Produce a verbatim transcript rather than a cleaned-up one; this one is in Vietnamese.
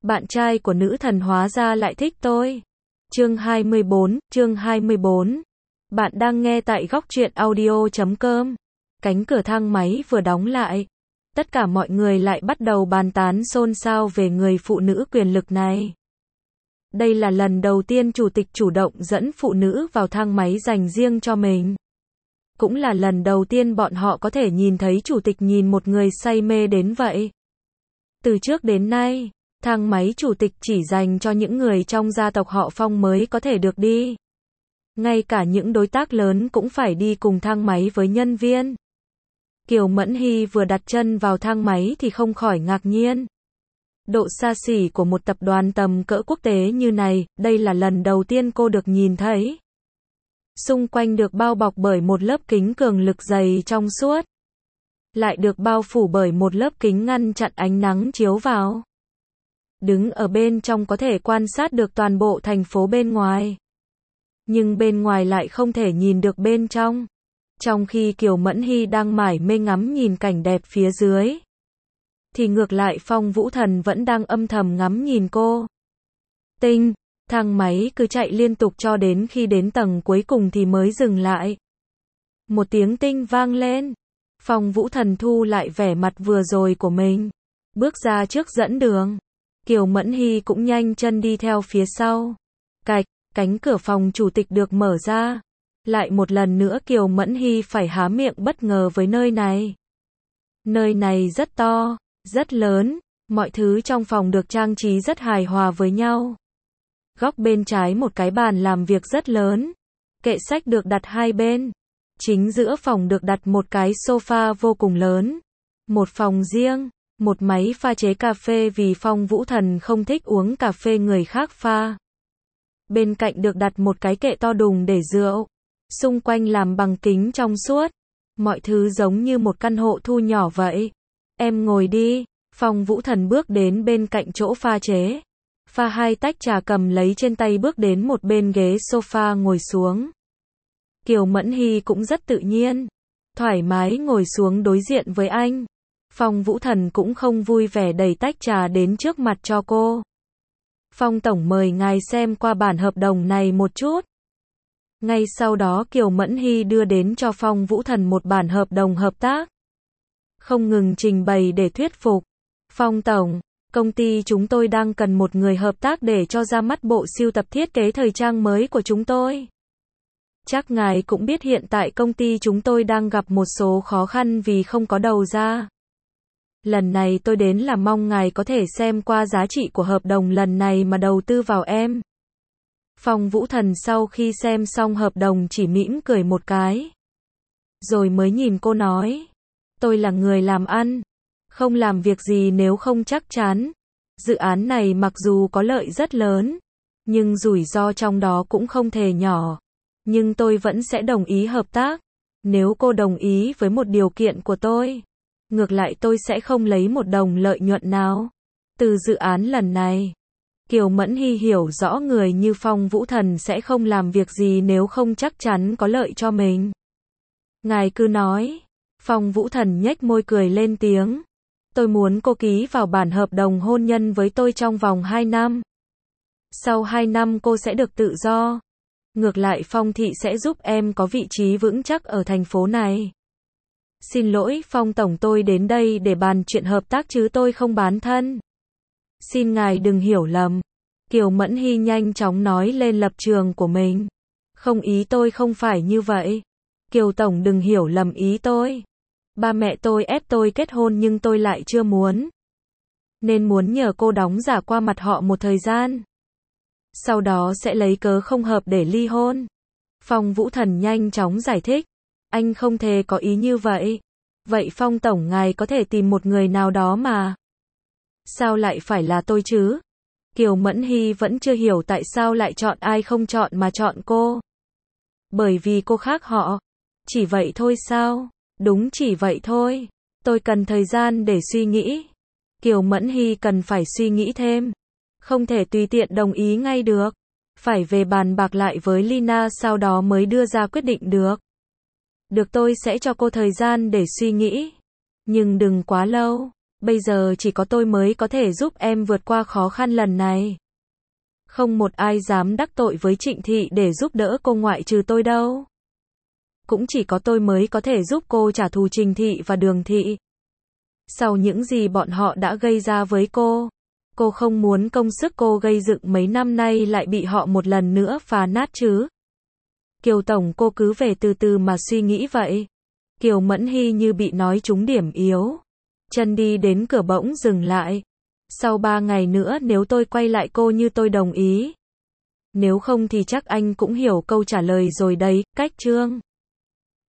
Bạn trai của nữ thần hóa ra lại thích tôi. Chương hai mươi bốn, chương hai mươi bốn. Bạn đang nghe tại góc truyện audio chấm com. Cánh cửa thang máy vừa đóng lại, tất cả mọi người lại bắt đầu bàn tán xôn xao về người phụ nữ quyền lực này. Đây là lần đầu tiên chủ tịch chủ động dẫn phụ nữ vào thang máy dành riêng cho mình. Cũng là lần đầu tiên bọn họ có thể nhìn thấy chủ tịch nhìn một người say mê đến vậy. Từ trước đến nay, thang máy chủ tịch chỉ dành cho những người trong gia tộc họ Phong mới có thể được đi. Ngay cả những đối tác lớn cũng phải đi cùng thang máy với nhân viên. Kiều Mẫn Hy vừa đặt chân vào thang máy thì không khỏi ngạc nhiên. Độ xa xỉ của một tập đoàn tầm cỡ quốc tế như này, đây là lần đầu tiên cô được nhìn thấy. Xung quanh được bao bọc bởi một lớp kính cường lực dày trong suốt. Lại được bao phủ bởi một lớp kính ngăn chặn ánh nắng chiếu vào. Đứng ở bên trong có thể quan sát được toàn bộ thành phố bên ngoài. Nhưng bên ngoài lại không thể nhìn được bên trong. Trong khi Kiều Mẫn Hy đang mải mê ngắm nhìn cảnh đẹp phía dưới, thì ngược lại Phong Vũ Thần vẫn đang âm thầm ngắm nhìn cô. Tinh, thang máy cứ chạy liên tục cho đến khi đến tầng cuối cùng thì mới dừng lại. Một tiếng tinh vang lên. Phong Vũ Thần thu lại vẻ mặt vừa rồi của mình, bước ra trước dẫn đường. Kiều Mẫn Hy cũng nhanh chân đi theo phía sau. Cạch, cánh cửa phòng chủ tịch được mở ra. Lại một lần nữa Kiều Mẫn Hy phải há miệng bất ngờ với nơi này. Nơi này rất to, rất lớn, mọi thứ trong phòng được trang trí rất hài hòa với nhau. Góc bên trái một cái bàn làm việc rất lớn, kệ sách được đặt hai bên. Chính giữa phòng được đặt một cái sofa vô cùng lớn. Một phòng riêng, một máy pha chế cà phê vì Phong Vũ Thần không thích uống cà phê người khác pha. Bên cạnh được đặt một cái kệ to đùng để rượu. Xung quanh làm bằng kính trong suốt. Mọi thứ giống như một căn hộ thu nhỏ vậy. Em ngồi đi. Phong Vũ Thần bước đến bên cạnh chỗ pha chế. Pha hai tách trà cầm lấy trên tay bước đến một bên ghế sofa ngồi xuống. Kiều Mẫn Hy cũng rất tự nhiên, thoải mái ngồi xuống đối diện với anh. Phong Vũ Thần cũng không vui vẻ đẩy tách trà đến trước mặt cho cô. Phong tổng mời ngài xem qua bản hợp đồng này một chút. Ngay sau đó Kiều Mẫn Hy đưa đến cho Phong Vũ Thần một bản hợp đồng hợp tác. Không ngừng trình bày để thuyết phục. Phong tổng, công ty chúng tôi đang cần một người hợp tác để cho ra mắt bộ sưu tập thiết kế thời trang mới của chúng tôi. Chắc ngài cũng biết hiện tại công ty chúng tôi đang gặp một số khó khăn vì không có đầu ra. Lần này tôi đến là mong ngài có thể xem qua giá trị của hợp đồng lần này mà đầu tư vào em. Phong Vũ Thần sau khi xem xong hợp đồng chỉ mỉm cười một cái. Rồi mới nhìn cô nói. Tôi là người làm ăn. Không làm việc gì nếu không chắc chắn. Dự án này mặc dù có lợi rất lớn, nhưng rủi ro trong đó cũng không thể nhỏ. Nhưng tôi vẫn sẽ đồng ý hợp tác. Nếu cô đồng ý với một điều kiện của tôi, ngược lại tôi sẽ không lấy một đồng lợi nhuận nào từ dự án lần này. Kiều Mẫn Hy hiểu rõ người như Phong Vũ Thần sẽ không làm việc gì nếu không chắc chắn có lợi cho mình. Ngài cứ nói. Phong Vũ Thần nhếch môi cười lên tiếng. Tôi muốn cô ký vào bản hợp đồng hôn nhân với tôi trong vòng hai năm. Sau hai năm cô sẽ được tự do. Ngược lại Phong thị sẽ giúp em có vị trí vững chắc ở thành phố này. Xin lỗi Phong tổng, tôi đến đây để bàn chuyện hợp tác chứ tôi không bán thân. Xin ngài đừng hiểu lầm. Kiều Mẫn Hy nhanh chóng nói lên lập trường của mình. Không, ý tôi không phải như vậy. Kiều tổng đừng hiểu lầm ý tôi. Ba mẹ tôi ép tôi kết hôn nhưng tôi lại chưa muốn. Nên muốn nhờ cô đóng giả qua mặt họ một thời gian. Sau đó sẽ lấy cớ không hợp để ly hôn. Phong Vũ Thần nhanh chóng giải thích. Anh không thể có ý như vậy. Vậy Phong tổng ngài có thể tìm một người nào đó mà. Sao lại phải là tôi chứ? Kiều Mẫn Hy vẫn chưa hiểu tại sao lại chọn ai không chọn mà chọn cô. Bởi vì cô khác họ. Chỉ vậy thôi sao? Đúng chỉ vậy thôi. Tôi cần thời gian để suy nghĩ. Kiều Mẫn Hy cần phải suy nghĩ thêm. Không thể tùy tiện đồng ý ngay được. Phải về bàn bạc lại với Lina sau đó mới đưa ra quyết định được. Được, tôi sẽ cho cô thời gian để suy nghĩ. Nhưng đừng quá lâu. Bây giờ chỉ có tôi mới có thể giúp em vượt qua khó khăn lần này. Không một ai dám đắc tội với Trịnh Thị để giúp đỡ cô ngoại trừ tôi đâu. Cũng chỉ có tôi mới có thể giúp cô trả thù Trình Thị và Đường Thị. Sau những gì bọn họ đã gây ra với cô, cô không muốn công sức cô gây dựng mấy năm nay lại bị họ một lần nữa phá nát chứ. Kiều Tổng, cô cứ về từ từ mà suy nghĩ vậy. Kiều Mẫn Hy như bị nói trúng điểm yếu. Chân đi đến cửa bỗng dừng lại. Sau ba ngày nữa nếu tôi quay lại cô như tôi đồng ý. Nếu không thì chắc anh cũng hiểu câu trả lời rồi đấy, cách Trương.